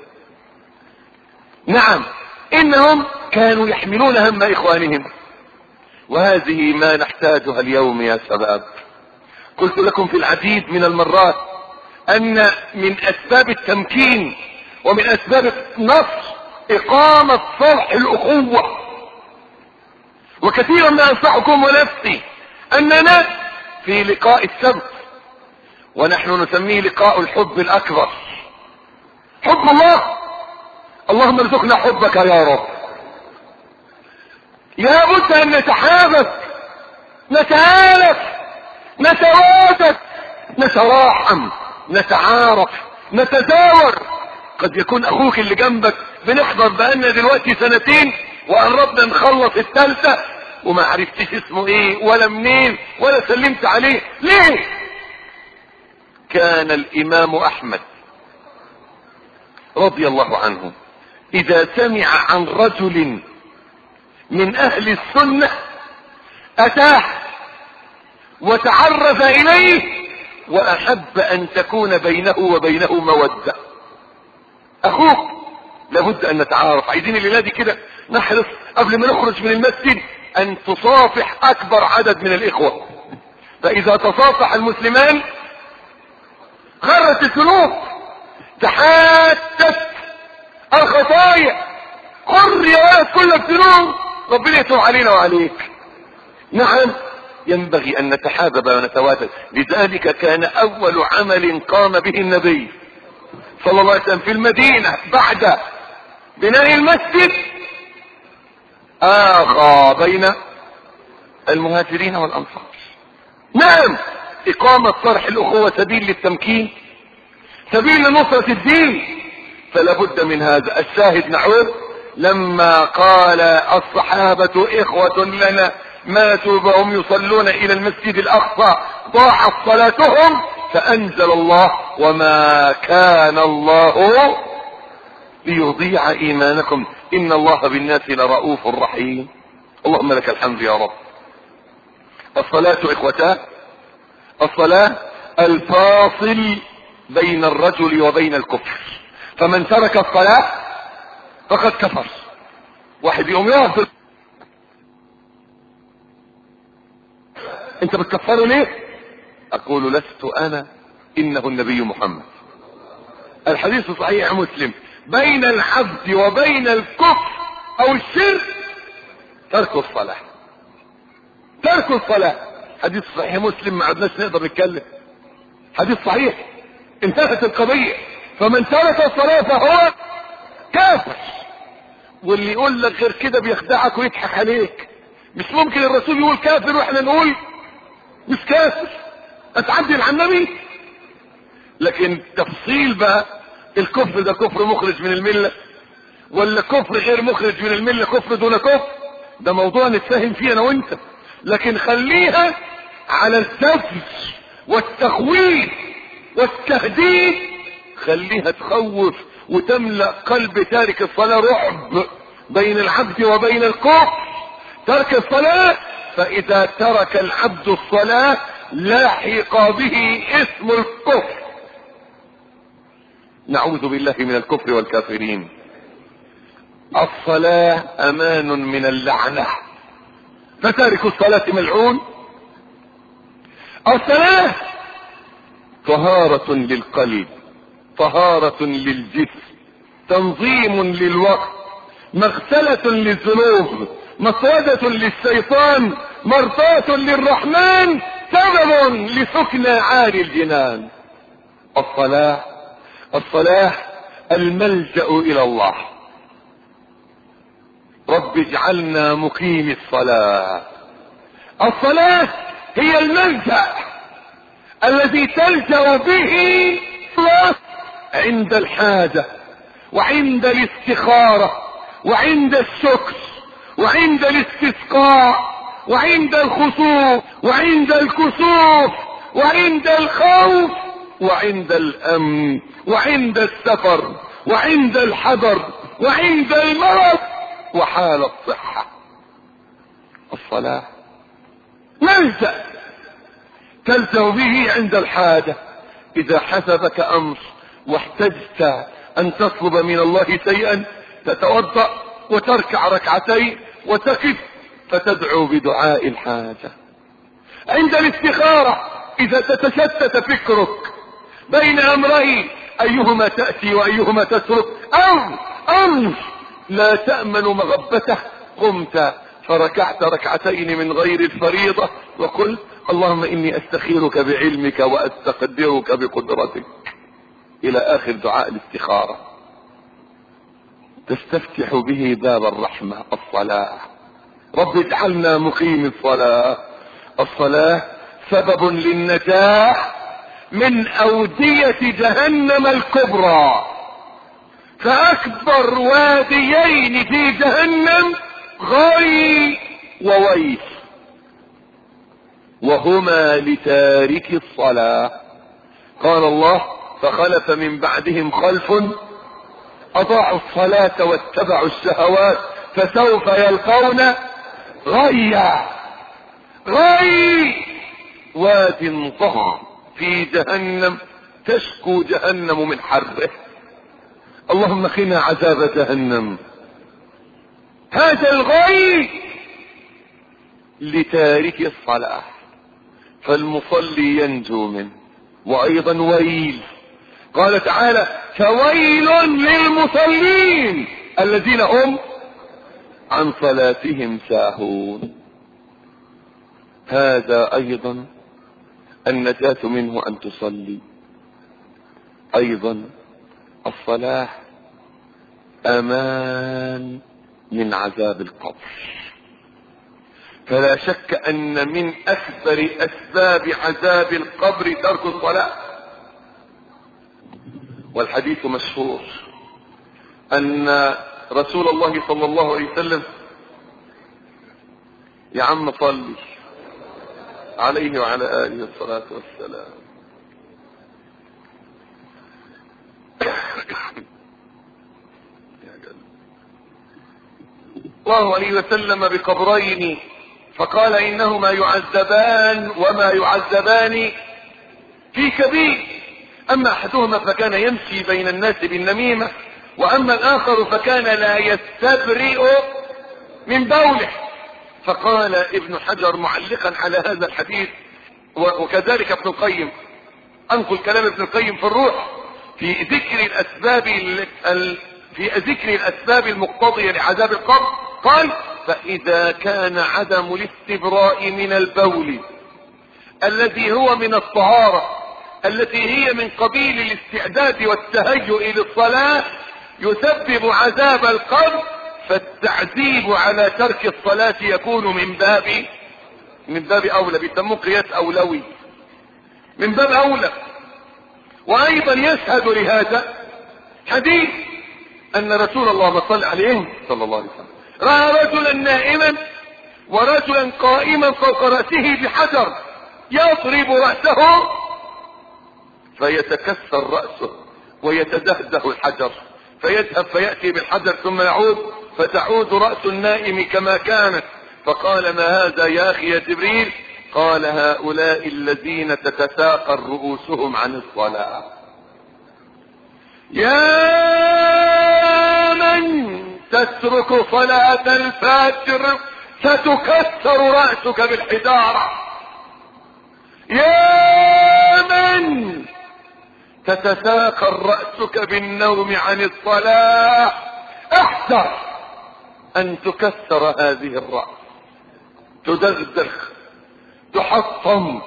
نعم، انهم كانوا يحملون هم اخوانهم، وهذه ما نحتاجها اليوم يا شباب. قلت لكم في العديد من المرات ان من اسباب التمكين ومن اسباب النصر اقامة صلح الاخوة. وكثيرا ما انصحكم ونفسي اننا في لقاء السبت، ونحن نسميه لقاء الحب الاكبر، حب الله. اللهم ارزقنا حبك يا رب. لابد ان نتحابب، نتآلف، نتوادد، نتراحم، نتعارف، نتزاور. قد يكون اخوك اللي جنبك بنحضر بقالنا دلوقتي سنتين وقربنا نخلص الثالثة وما عرفتش اسمه ايه ولا منين ولا سلمت عليه ليه؟ كان الامام احمد رضي الله عنه اذا سمع عن رجل من اهل السنة اتاه وتعرف اليه واحب ان تكون بينه وبينه مودة. اخوك لابد ان نتعارف. عايزين الليلة دي كده نحرص قبل ما نخرج من المسجد ان تصافح اكبر عدد من الاخوة، فاذا تصافح المسلمان خرت الذنوب، تحاتت الخطايا، قر يا ولد كل الذنوب، ربنا يتوب علينا وعليك. نعم، ينبغي ان نتحابب ونتوادد. لذلك كان اول عمل قام به النبي صلى الله عليه وسلم في المدينة بعد بناء المسجد آخى بين المهاجرين والانصار. نعم، اقامة صرح الاخوة سبيل للتمكين، سبيل لنصرة الدين، فلا بد من هذا. الشاهد نعود لما قال الصحابة اخوة لنا ماتوا وهم يصلون الى المسجد الاقصى ضاعت صلاتهم، فانزل الله وما كان الله ليضيع ايمانكم ان الله بالناس لرؤوف رحيم. اللهم لك الحمد يا رب. الصلاة اخوتان، الصلاة الفاصل بين الرجل وبين الكفر، فمن ترك الصلاة فقد كفر. واحد يقوم يقف، انت بتكفره ليه؟ اقول لست انا انه النبي محمد. الحديث صحيح مسلم: بين العبد وبين الكفر او الشرك ترك الصلاة. ترك الصلاة. حديث صحيح مسلم، ما عدناش نقدر نتكلم، حديث صحيح، انتهت القضية. فمن ترك الصلاة فهو كافر. واللي يقول لك غير كده بيخدعك ويضحك عليك. مش ممكن الرسول يقول كافر واحنا نقول مش كافر، اتعدل عن النبي. لكن تفصيل بقى، الكفر ده كفر مخرج من الملة ولا كفر غير مخرج من الملة، كفر دون كفر، ده موضوع نتفاهم فيه انا وانت. لكن خليها على الزفر والتخويف والتهديد، خليها تخوف وتملأ قلب تارك الصلاة رعب بين العبد وبين الكفر. ترك الصلاة، فإذا ترك العبد الصلاة لاحق به اسم الكفر. نعوذ بالله من الكفر والكافرين. الصلاة امان من اللعنة، فتارك الصلاة ملعون. الصلاة طهارة للقلب، طهارة للجسم، تنظيم للوقت، مغسلة للذنوب، مسودة للشيطان، مرضاة للرحمن، سبب لسكن عالي الجنان. الصلاة الصلاة الملجأ الى الله. رب اجعلنا مقيم الصلاة. الصلاة هي الملجأ الذي تلجأ به الله عند الحاجة وعند الاستخارة وعند الشكر وعند الاستسقاء وعند الخسوف وعند الكسوف وعند الخوف وعند الامن وعند السفر وعند الحذر وعند المرض وحال الصحة. الصلاة ملجأ تلجأ به عند الحاجة. اذا حسبك امر واحتجت ان تطلب من الله شيئا، تتوضأ وتركع ركعتين وتقف فتدعو بدعاء الحاجة. عند الاستخارة اذا تتشتت فكرك بين امرين ايهما تأتي وايهما تترك، او امر لا تأمن مغبته، قمت فركعت ركعتين من غير الفريضة وقلت اللهم اني استخيرك بعلمك واستقدرك بقدرتك، الى اخر دعاء الاستخارة. تستفتح به باب الرحمة. الصلاة رب اجعلنا مقيم الصلاة. الصلاة سبب للنجاح من اودية جهنم الكبرى. فاكبر واديين في جهنم غي وويل، وهما لتارك الصلاة. قال الله فخلف من بعدهم خلف اضاعوا الصلاة واتبعوا الشهوات فسوف يلقون غيا. غي واد ضخم في جهنم تشكو جهنم من حره. اللهم قنا عذاب جهنم. هذا الغي لتارك الصلاة، فالمصلي ينجو منه. وايضا ويل، قال تعالى فويل للمصلين الذين هم عن صلاتهم ساهون. هذا ايضا النجاة منه ان تصلي. ايضا الصلاة امان من عذاب القبر. فلا شك ان من اكبر اسباب عذاب القبر ترك الصلاة. والحديث مشهور ان رسول الله صلى الله عليه وسلم، يا عم صلي عليه وعلى آله الصلاة والسلام، الله عليه وسلم بقبرين، فقال انهما يعذبان وما يعذبان في كبير. اما احدهما فكان يمشي بين الناس بالنميمة، واما الاخر فكان لا يستبرئ من بوله. فقال ابن حجر معلقا على هذا الحديث وكذلك ابن القيم، انقل كلام ابن القيم في الروح في ذكر الاسباب ال... في ذكر الاسباب المقتضية لعذاب القبر. قال: فاذا كان عدم الاستبراء من البول الذي هو من الطهارة التي هي من قبيل الاستعداد والتهيؤ للصلاة يسبب عذاب القبر، فالتعذيب على ترك الصلاة يكون من باب من باب اولى. بيسموه قياس اولوي، من باب اولى. وايضا يشهد لهذا حديث ان رسول الله صلى عليه صلى الله عليه وسلم راى رجلا نائما ورجلا قائما فوق رأسه بحجر يضرب رأسه فيتكسر رأسه ويتدهده الحجر، فيذهب فيأتي بالحجر ثم يعود فتعود رأس النائم كما كانت. فقال: ما هذا يا اخي يا جبريل؟ قال: هؤلاء الذين تتساقل رؤوسهم عن الصلاة. يا من تترك صلاة الفجر ستكسر رأسك بالحجارة. يا من تتساقل رأسك بالنوم عن الصلاة، احذر ان تكسر هذه الرأس، تدغدغ، تحطم.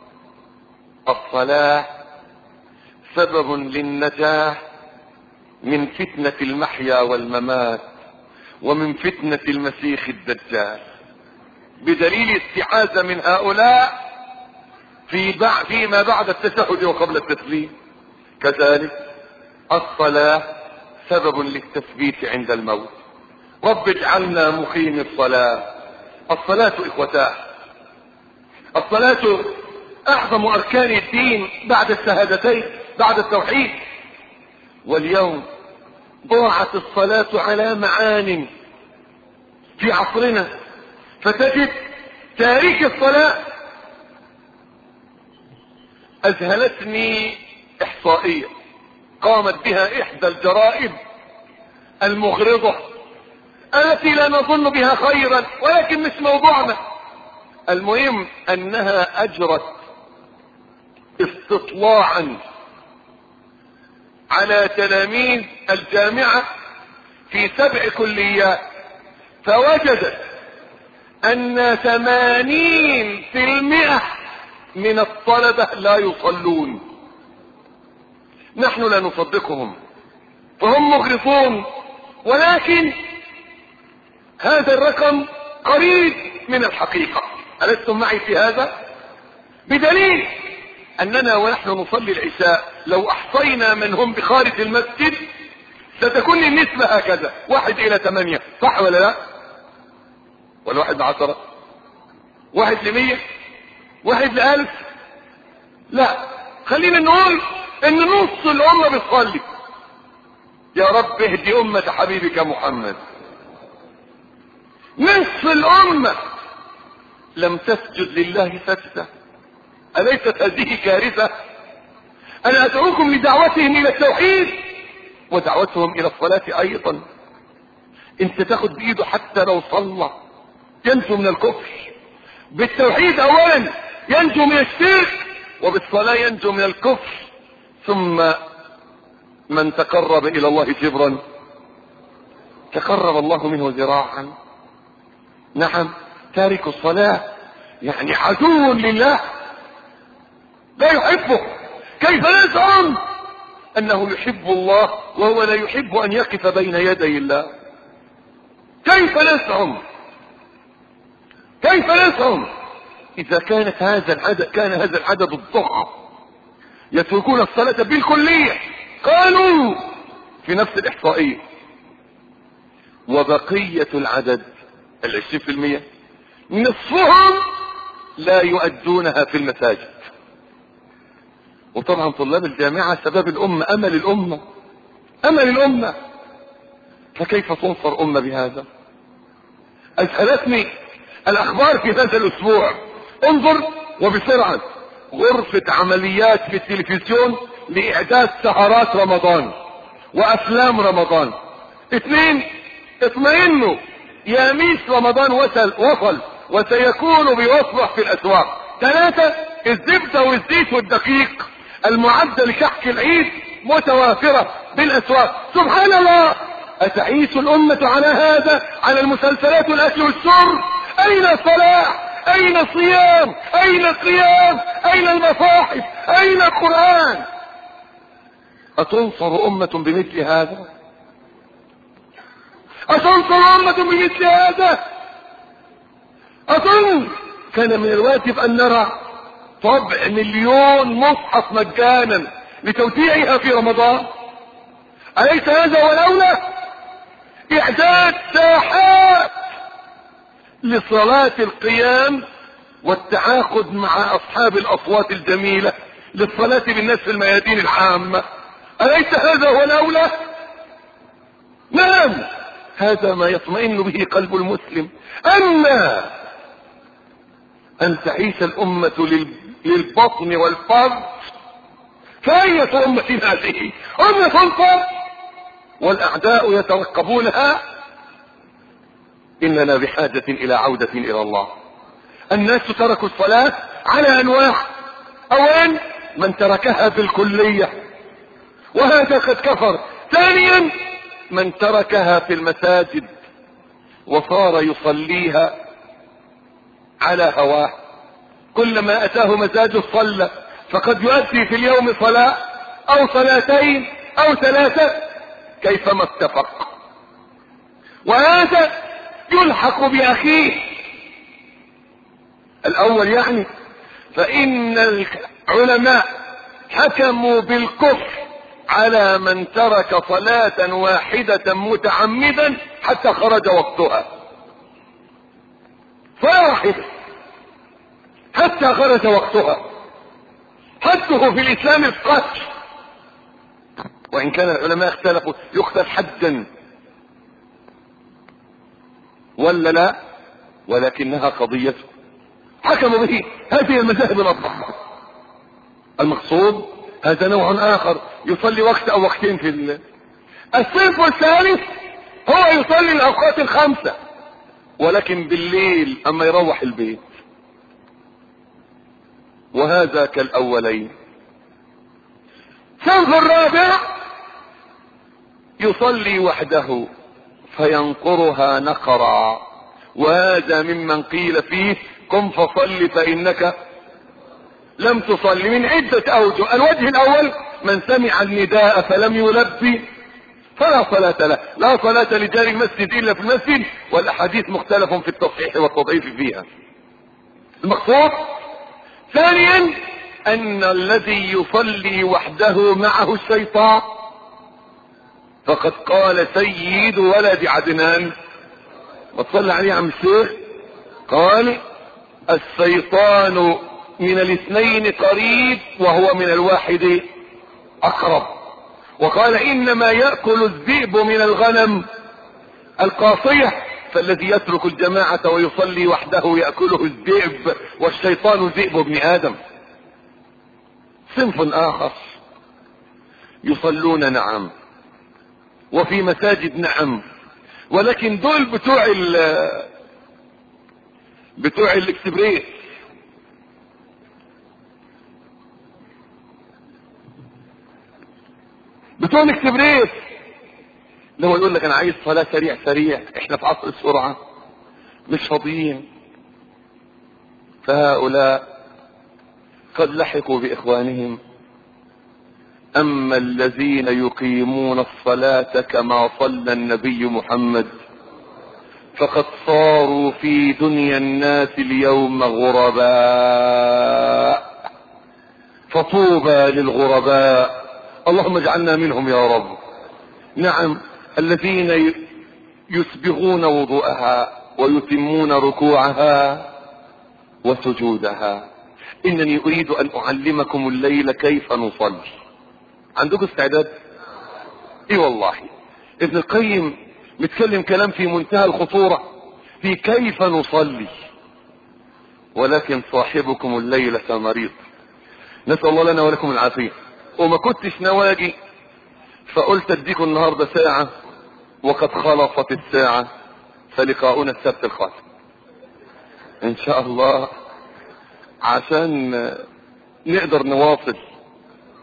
الصلاة سبب للنجاة من فتنة المحيا والممات ومن فتنة المسيح الدجال، بدليل استعاذة من هؤلاء في بعد فيما بعد التشهد وقبل التسليم. كذلك الصلاة سبب للتثبيت عند الموت. رب اجعلنا مقيم الصلاة. الصلاة اخوتاه، الصلاة اعظم اركان الدين بعد الشهادتين، بعد التوحيد. واليوم ضاعت الصلاة على معان في عصرنا، فتجد تاريخ الصلاة. اذهلتني احصائية قامت بها احدى الجرائد المغرضة التي لا نظن بها خيرا، ولكن مش موضوعنا. المهم انها اجرت استطلاعا على تلاميذ الجامعة في سبع كليات، فوجدت ان ثمانين في المئة من الطلبة لا يصلون. نحن لا نصدقهم فهم مغرضون، ولكن هذا الرقم قريب من الحقيقة. ألستم معي في هذا؟ بدليل أننا ونحن نصلي العشاء لو أحصينا من هم بخارج المسجد ستكون النسبة هكذا: واحد إلى ثمانية، صح ولا لا؟ ولا واحد لعشرة؟ واحد لمية؟ واحد لألف؟ لا، خلينا نقول ان نص الامة بتصلي. يا رب اهدي امة حبيبك محمد. نصف الامة لم تسجد لله سجدة. اليست هذه كارثة؟ انا ادعوكم لدعوتهم الى التوحيد ودعوتهم الى الصلاة ايضا. انت تاخد بايده حتى لو صلى ينجو من الكفر. بالتوحيد اولا ينجو من الشرك، وبالصلاة ينجو من الكفر. ثم من تقرب الى الله شبرا تقرب الله منه ذراعا. نعم، تارك الصلاة يعني عدو لله لا يحبه. كيف نزعم انه يحب الله وهو لا يحب ان يقف بين يدي الله؟ كيف نزعم كيف نزعم اذا كانت هذا العدد كان هذا العدد الضخم يتركون الصلاة بالكلية؟ قالوا في نفس الاحصائية وبقية العدد العشرين في المية نصفهم لا يؤدونها في المساجد. وطبعا طلاب الجامعة سبب الامة، امل الامة امل الامة فكيف تنصر امة بهذا؟ اذهلتني الاخبار في هذا الاسبوع. انظر وبسرعة، غرفة عمليات في التلفزيون لاعداد سهرات رمضان وافلام رمضان. اثنين، اطمئنوا يا ميس رمضان وصل وصل وسيكون بيصبح في الاسواق. ثلاثة، الزبدة والزيت والدقيق المعدة لكحك العيد متوافرة بالاسواق. سبحان الله، اتعيش الامة على هذا، على المسلسلات والاكل والشرب؟ اين الصلاح؟ اين الصيام؟ اين القيام؟ اين المصاحف؟ اين القرآن؟ اتنصر امة بمثل هذا؟ اتنصر امة بمثل هذا؟ اظن كان من الواجب ان نرى طبع مليون مصحف مجانا لتوزيعها في رمضان. أليس هذا هو الأولى؟ إعداد ساحات لصلاة القيام والتعاقد مع أصحاب الأصوات الجميلة للصلاة بالناس في الميادين العامة. أليس هذا هو الأولى؟ نعم، هذا ما يطمئن به قلب المسلم. أما أن تعيش الأمة للبطن والفرج، فأية أمة هذه؟ أمة الفرج والأعداء يترقبونها. إننا بحاجة إلى عودة إلى الله. الناس تركوا الصلاة على أنواع. أولا من تركها بالكلية وهذا قد كفر. ثانيا من تركها في المساجد وصار يصليها على هواه، كلما أتاه مزاج صلى، فقد يؤدي في اليوم صلاة أو صلاتين أو ثلاثة كيفما اتفق، وهذا يلحق بأخيه الأول. يعني فإن العلماء حكموا بالكفر على من ترك صلاة واحدة متعمدا حتى خرج وقتها، صلاة واحدة حتى خرج وقتها، حده في الإسلام القتل. وإن كان العلماء اختلفوا يقتل حدا ولا لا، ولكنها قضيته حكموا به. هذه المذاهب الأربعة. المقصود هذا نوع آخر يصلي وقت أو وقتين في الليل. الصنف الثالث هو يصلي الأوقات الخمسة ولكن بالليل أما يروح البيت، وهذا كالأولين. الصنف الرابع يصلي وحده فينقرها نقرا، وهذا ممن قيل فيه قم فصل فإنك لم تصلي من عدة أوجه. الوجه الأول من سمع النداء فلم يلبي فلا صلاة له، لا صلاة لجار المسجد إلا في المسجد، والأحاديث مختلف في التصحيح والتضعيف فيها. المقصود ثانيا أن الذي يصلي وحده معه الشيطان، فقد قال سيد ولد عدنان وصلى عليه عم الشيخ، قال الشيطان من الاثنين قريب وهو من الواحد أقرب. وقال إنما يأكل الذئب من الغنم القاصية، فالذي يترك الجماعة ويصلي وحده يأكله الذئب، والشيطان ذئب ابن آدم. صنف آخر يصلون نعم وفي مساجد نعم، ولكن دول بتوع ال بتوع الاكسبريس، بتوع الاكسبريس لو يقول لك انا عايز صلاة سريع سريع، احنا في عصر السرعة مش فاضيين. فهؤلاء قد لحقوا باخوانهم. اما الذين يقيمون الصلاة كما صلى النبي محمد فقد صاروا في دنيا الناس اليوم غرباء، فطوبى للغرباء، اللهم اجعلنا منهم يا رب. نعم، الذين يسبغون وضوءها ويتمون ركوعها وسجودها. انني اريد ان اعلمكم الليل كيف نصلي. عندكم استعداد؟ اي والله. ابن القيم متكلم كلام في منتهى الخطورة في كيف نصلي، ولكن صاحبكم الليلة مريض، نسأل الله لنا ولكم العافية. وما كنتش نواجي فقلت اديكم النهاردة ساعة وقد خلصت الساعة، فلقاؤنا السبت القادم ان شاء الله عشان نقدر نواصل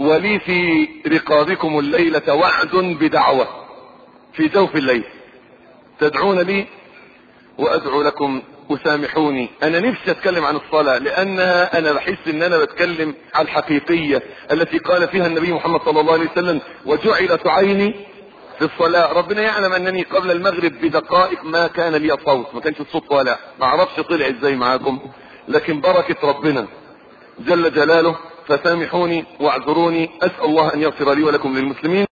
ولي في رقابكم الليلة وعد بدعوة في جوف الليل تدعون لي وادعو لكم وسامحوني. انا نفسي اتكلم عن الصلاة لانها انا بحس ان انا بتكلم عن الحقيقية التي قال فيها النبي محمد صلى الله عليه وسلم وجعلت عيني في الصلاة. ربنا يعلم انني قبل المغرب بدقائق ما كان لي صوت، ما كانش الصوت طالع، ما اعرفش طلع ازاي معاكم، لكن بركة ربنا جل جلاله. فسامحوني واعذروني، اسأل الله ان يغفر لي ولكم للمسلمين.